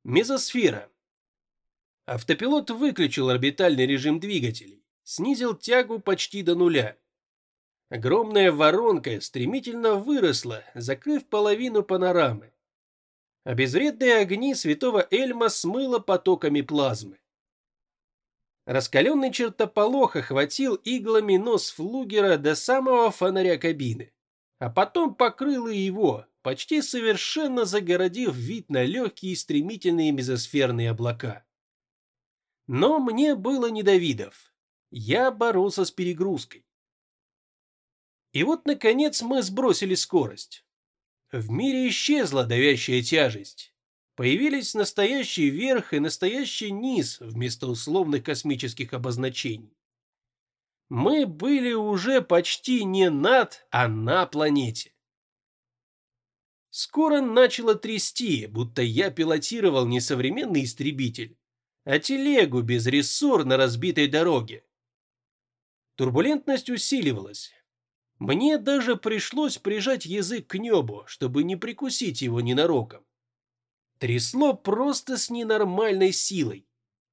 Мезосфера. Автопилот выключил орбитальный режим двигателей, снизил тягу почти до нуля. Огромная воронка стремительно выросла, закрыв половину панорамы. А безвредные огни святого Эльма смыло потоками плазмы. Раскаленный чертополох охватил иглами нос флугера до самого фонаря кабины, а потом покрыл и его, почти совершенно загородив вид на легкие и стремительные мезосферные облака. Но мне было не до видов. Я боролся с перегрузкой. И вот, наконец, мы сбросили скорость. В мире исчезла давящая тяжесть. Появились настоящий верх и настоящий низ вместо условных космических обозначений. Мы были уже почти не над, а на планете. Скоро начало трясти, будто я пилотировал не современный истребитель, а телегу без рессор на разбитой дороге. Турбулентность усиливалась. Мне даже пришлось прижать язык к небу, чтобы не прикусить его ненароком. Трясло просто с ненормальной силой.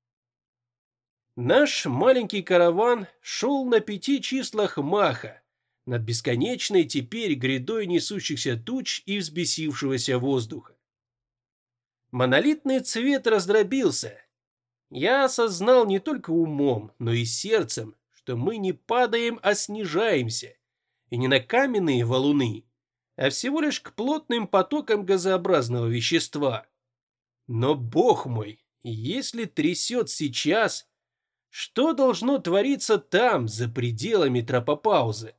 Наш маленький караван шел на 5 числах Маха, над бесконечной теперь грядой несущихся туч и взбесившегося воздуха. Монолитный цвет раздробился. Я осознал не только умом, но и сердцем, что мы не падаем, а снижаемся, и не на каменные валуны, а всего лишь к плотным потокам газообразного вещества. Но, бог мой, если трясет сейчас, что должно твориться там, за пределами тропопаузы?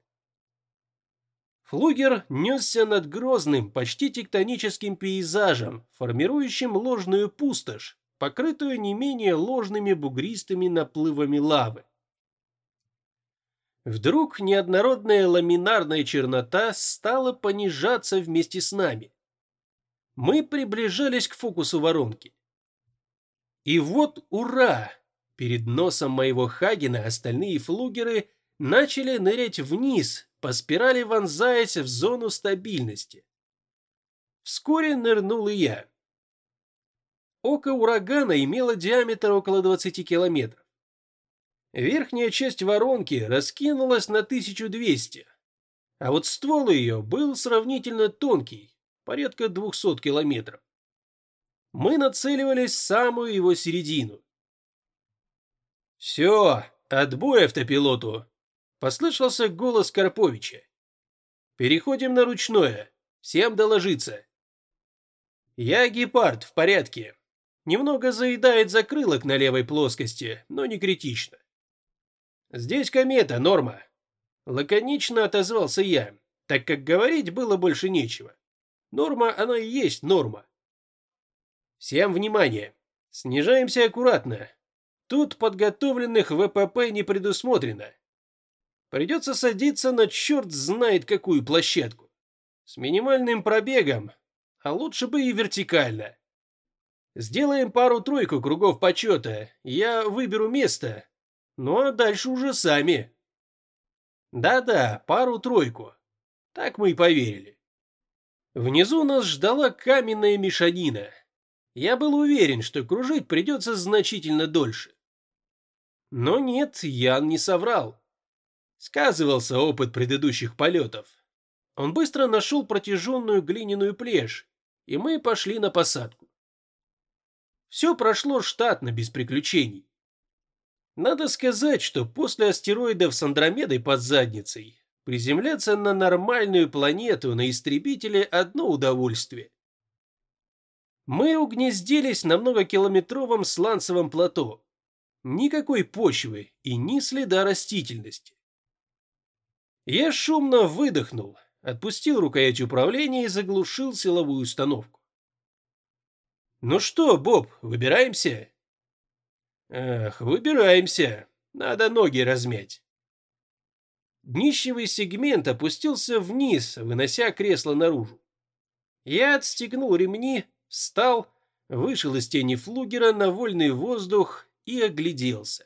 Флугер несся над грозным, почти тектоническим пейзажем, формирующим ложную пустошь, покрытую не менее ложными бугристыми наплывами лавы. Вдруг неоднородная ламинарная чернота стала понижаться вместе с нами. Мы приближались к фокусу воронки. И вот, ура! Перед носом моего Хагена остальные флугеры начали нырять вниз, по спирали вонзаясь в зону стабильности. Вскоре нырнул и я. Око урагана имело диаметр около 20 километров. Верхняя часть воронки раскинулась на 1200, а вот ствол ее был сравнительно тонкий, порядка 200 километров. Мы нацеливались в самую его середину. «Все, отбой автопилоту!» — послышался голос Карповича. «Переходим на ручное. Всем доложиться». «Я гепард, в порядке. Немного заедает закрылок на левой плоскости, но не критично». «Здесь комета, норма», — лаконично отозвался я, так как говорить было больше нечего. Норма она и есть норма. «Всем внимание! Снижаемся аккуратно. Тут подготовленных ВПП не предусмотрено. Придется садиться на черт знает какую площадку. С минимальным пробегом, а лучше бы и вертикально. Сделаем пару-тройку кругов почета, я выберу место, ну а дальше уже сами». Да-да, пару-тройку. Так мы и поверили. Внизу нас ждала каменная мешанина. Я был уверен, что кружить придется значительно дольше. Но нет, Ян не соврал. Сказывался опыт предыдущих полетов. Он быстро нашел протяженную глиняную плешь, и мы пошли на посадку. Все прошло штатно, без приключений. Надо сказать, что после астероидов с Андромедой под задницей приземляться на нормальную планету на истребителе одно удовольствие. Мы угнездились на многокилометровом сланцевом плато. Никакой почвы и ни следа растительности. Я шумно выдохнул, отпустил рукоять управления и заглушил силовую установку. «Ну что, Боб, выбираемся?» «Эх, выбираемся. Надо ноги размять». Днищевый сегмент опустился вниз, вынося кресло наружу. Я отстегнул ремни, встал, вышел из тени флугера на вольный воздух и огляделся.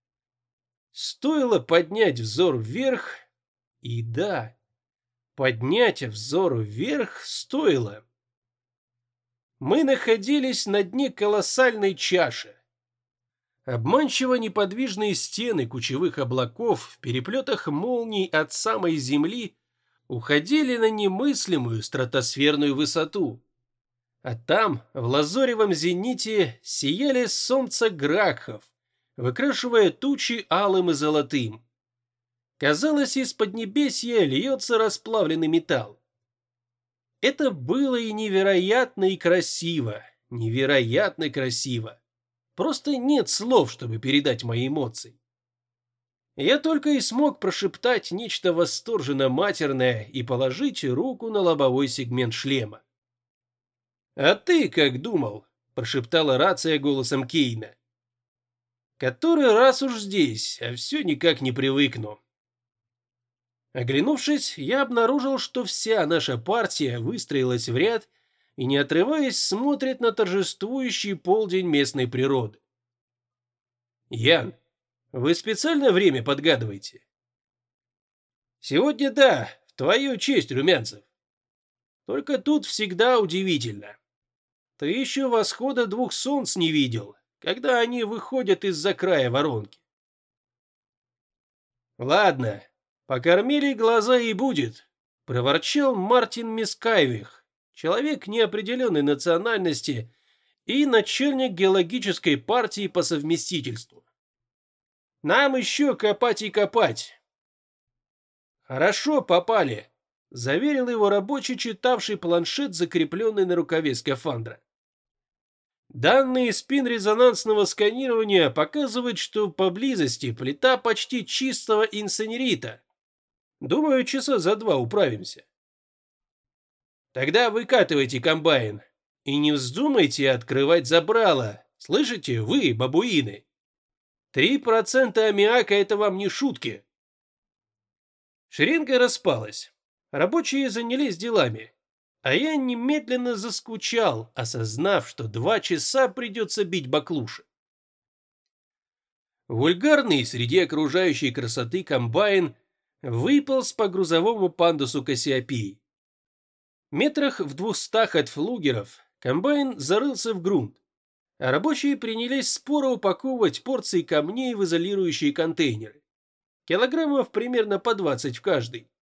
Стоило поднять взор вверх, и да, поднять взор вверх стоило. Мы находились на дне колоссальной чаши. Обманчиво неподвижные стены кучевых облаков в переплетах молний от самой земли уходили на немыслимую стратосферную высоту. А там, в лазоревом зените, сияли солнца Гракхов, выкрашивая тучи алым и золотым. Казалось, из поднебесья льется расплавленный металл. Это было и невероятно и красиво, невероятно красиво. Просто нет слов, чтобы передать мои эмоции. Я только и смог прошептать нечто восторженно матерное и положить руку на лобовой сегмент шлема. «А ты как думал?» – прошептала рация голосом Кейна. «Который раз уж здесь, а все никак не привыкну». Оглянувшись, я обнаружил, что вся наша партия выстроилась в ряд и, не отрываясь, смотрит на торжествующий полдень местной природы. «Ян, вы специально время подгадываете?» «Сегодня да, в твою честь, Румянцев. Только тут всегда удивительно. Ты еще восхода двух солнц не видел, когда они выходят из-за края воронки». «Ладно, покормили глаза и будет», — проворчал Мартин Мискайвих, человек неопределенной национальности и начальник геологической партии по совместительству. «Нам еще копать и копать». «Хорошо попали», — заверил его рабочий, читавший планшет, закрепленный на рукаве скафандра. Данные спин-резонансного сканирования показывают, что поблизости плита почти чистого инсенерита. Думаю, часа за 2 управимся. Тогда выкатывайте комбайн и не вздумайте открывать забрало. Слышите, вы, бабуины? 3% аммиака — это вам не шутки. Шеренга распалась. Рабочие занялись делами. А я немедленно заскучал, осознав, что 2 часа придется бить баклуши. Вульгарный среди окружающей красоты комбайн выполз по грузовому пандусу Кассиопеи. Метрах в 200 от флугеров комбайн зарылся в грунт, а рабочие принялись споро упаковывать порции камней в изолирующие контейнеры. Килограммов примерно по 20 в каждый.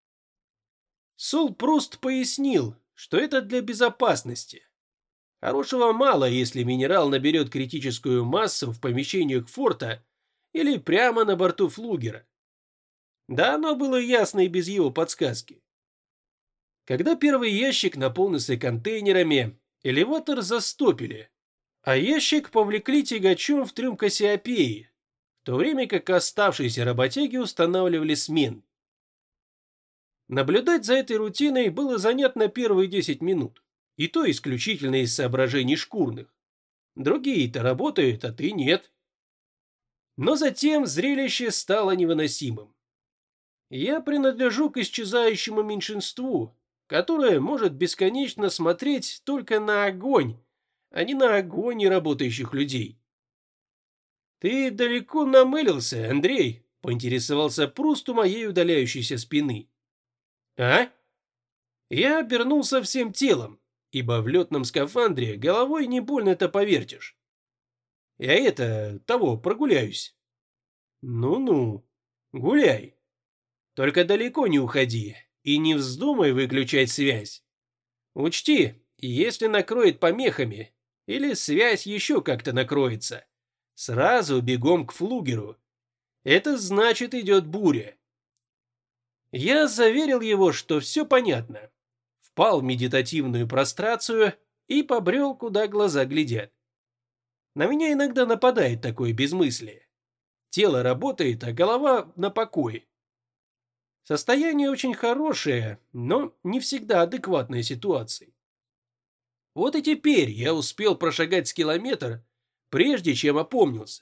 Сол Пруст пояснил, что это для безопасности. Хорошего мало, если минерал наберет критическую массу в помещениях форта или прямо на борту флугера. Да, оно было ясно и без его подсказки. Когда первый ящик наполнился контейнерами, элеватор застопили, а ящик повлекли тягачом в трюм Кассиопеи, в то время как оставшиеся работяги устанавливали смен. Наблюдать за этой рутиной было занятно первые 10 минут, и то исключительно из соображений шкурных. Другие-то работают, а ты нет. Но затем зрелище стало невыносимым. Я принадлежу к исчезающему меньшинству, которое может бесконечно смотреть только на огонь, а не на огонь работающих людей. «Ты далеко намылился, Андрей?» — поинтересовался Пруст у моей удаляющейся спины. «А?» Я обернулся всем телом, ибо в летном скафандре головой не больно-то повертишь. Я прогуляюсь. Ну-ну, гуляй. Только далеко не уходи и не вздумай выключать связь. Учти, если накроет помехами, или связь еще как-то накроется, сразу бегом к флугеру. Это значит, идет буря. Я заверил его, что все понятно. Впал в медитативную прострацию и побрел, куда глаза глядят. На меня иногда нападает такое безмыслие. Тело работает, а голова на покое. Состояние очень хорошее, но не всегда адекватной ситуации. Вот и теперь я успел прошагать с километр, прежде чем опомнился.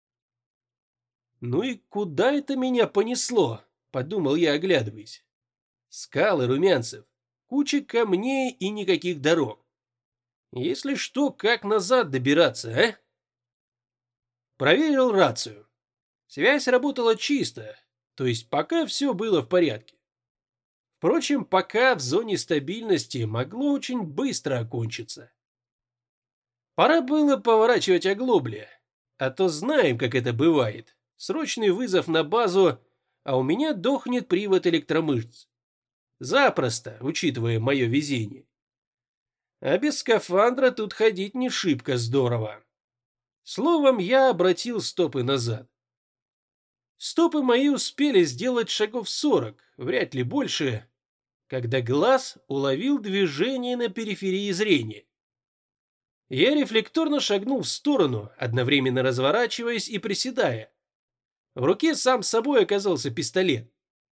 «Ну и куда это меня понесло?» — подумал я, оглядываясь. Скалы, Румянцев, куча камней и никаких дорог. Если что, как назад добираться, а? Проверил рацию. Связь работала чисто, то есть пока все было в порядке. Впрочем, пока в зоне стабильности могло очень быстро окончиться. Пора было поворачивать оглобли, а то знаем, как это бывает. Срочный вызов на базу, а у меня дохнет привод электромышц. Запросто, учитывая мое везение. А без скафандра тут ходить не шибко здорово. Словом, я обратил стопы назад. Стопы мои успели сделать шагов 40, вряд ли больше, когда глаз уловил движение на периферии зрения. Я рефлекторно шагнул в сторону, одновременно разворачиваясь и приседая. В руке сам собой оказался пистолет.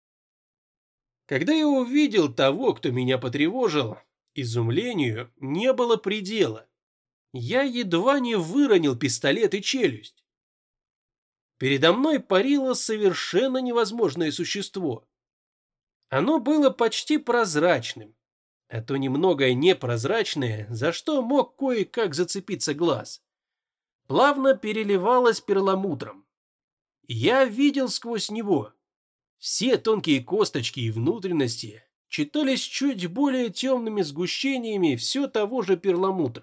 Когда я увидел того, кто меня потревожил, изумлению не было предела. Я едва не выронил пистолет и челюсть. Передо мной парило совершенно невозможное существо. Оно было почти прозрачным, а то немного непрозрачное, за что мог кое-как зацепиться глаз. Плавно переливалось перламутром. Я видел сквозь него. Все тонкие косточки и внутренности читались чуть более темными сгущениями все того же перламутра.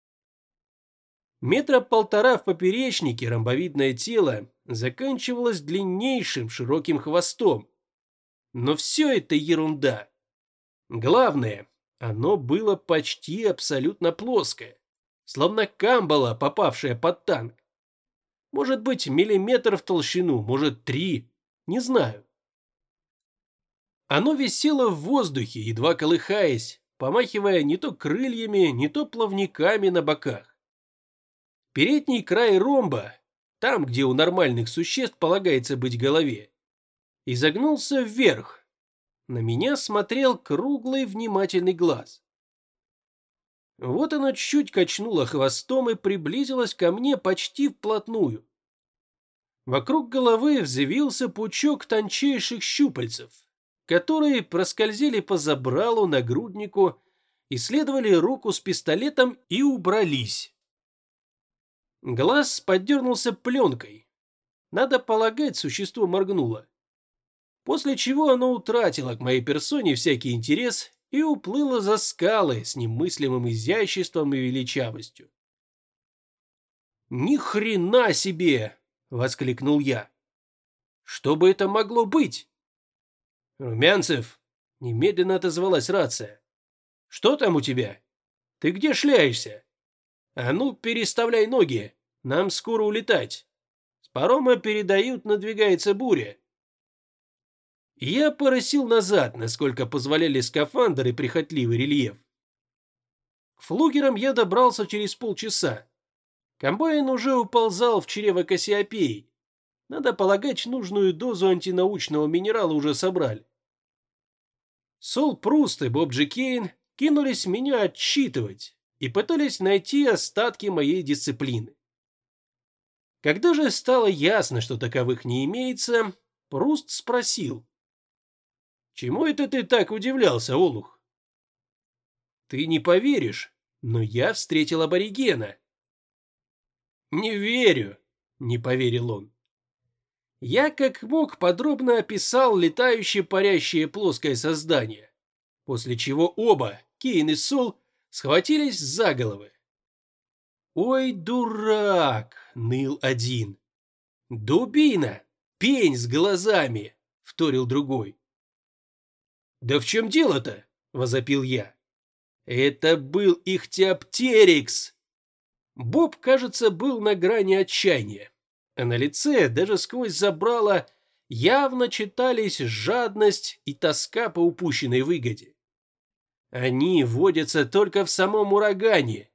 Метра полтора в поперечнике ромбовидное тело заканчивалось длиннейшим широким хвостом. Но все это ерунда. Главное, оно было почти абсолютно плоское, словно камбала, попавшая под танк. Может быть, миллиметр в толщину, может 3, не знаю. Оно висело в воздухе, едва колыхаясь, помахивая не то крыльями, не то плавниками на боках. Передний край ромба, там, где у нормальных существ полагается быть голове, изогнулся вверх. На меня смотрел круглый внимательный глаз. Вот оно чуть качнуло хвостом и приблизилось ко мне почти вплотную. Вокруг головы взвился пучок тончайших щупальцев, которые проскользили по забралу, нагруднику, исследовали руку с пистолетом и убрались. Глаз поддернулся пленкой. Надо полагать, существо моргнуло. После чего оно утратило к моей персоне всякий интерес и уплыло за скалы с немыслимым изяществом и величавостью. «Ни хрена себе!» — воскликнул я. «Что бы это могло быть?» «Румянцев!» — немедленно отозвалась рация. «Что там у тебя? Ты где шляешься? А ну, переставляй ноги, нам скоро улетать. С парома передают, надвигается буря». Я порысил назад, насколько позволяли скафандр и прихотливый рельеф. К флугерам я добрался через полчаса. Комбайн уже уползал в чрево Кассиопеи. Надо полагать, нужную дозу антинаучного минерала уже собрали. Сол Пруст и Боб Джи Кейн кинулись меня отчитывать и пытались найти остатки моей дисциплины. Когда же стало ясно, что таковых не имеется, Пруст спросил: «Чему это ты так удивлялся, олух?» «Ты не поверишь, но я встретил аборигена». «Не верю», — не поверил он. Я как мог подробно описал летающее парящее плоское создание, после чего оба, Кейн и Сол, схватились за головы. «Ой, дурак!» — ныл один. «Дубина! Пень с глазами!» — вторил другой. «Да в чем дело-то?» — возопил я. «Это был ихтиоптерикс!» Боб, кажется, был на грани отчаяния, а на лице, даже сквозь забрало, явно читались жадность и тоска по упущенной выгоде. Они водятся только в самом урагане.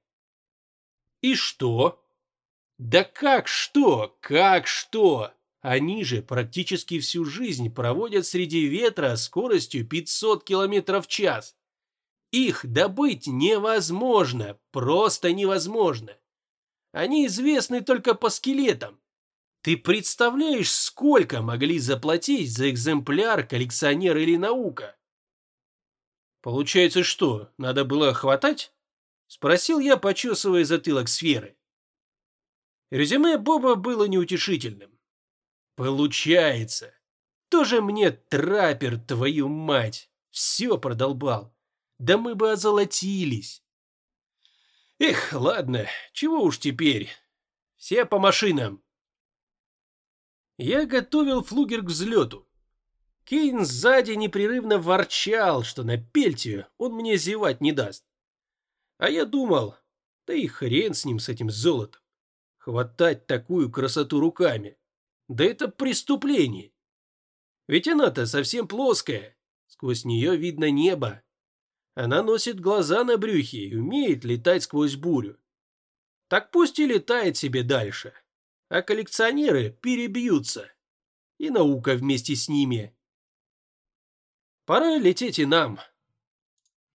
И что? Да как что? Как что? Они же практически всю жизнь проводят среди ветра скоростью 500 км в час. Их добыть невозможно, просто невозможно. Они известны только по скелетам. Ты представляешь, сколько могли заплатить за экземпляр коллекционер или наука? Получается, что, надо было хватать? Спросил я, почесывая затылок сферы. Резюме Боба было неутешительным. Получается. Тоже мне траппер, твою мать. Все продолбал. Да мы бы озолотились. Эх, ладно, чего уж теперь. Все по машинам. Я готовил флугер к взлету. Кейн сзади непрерывно ворчал, что на Пельтию он мне зевать не даст. А я думал, да и хрен с ним, с этим золотом. Хватать такую красоту руками. Да это преступление. Ведь она-то совсем плоская. Сквозь нее видно небо. Она носит глаза на брюхе и умеет летать сквозь бурю. Так пусть и летает себе дальше. А коллекционеры перебьются. И наука вместе с ними. Пора лететь и нам.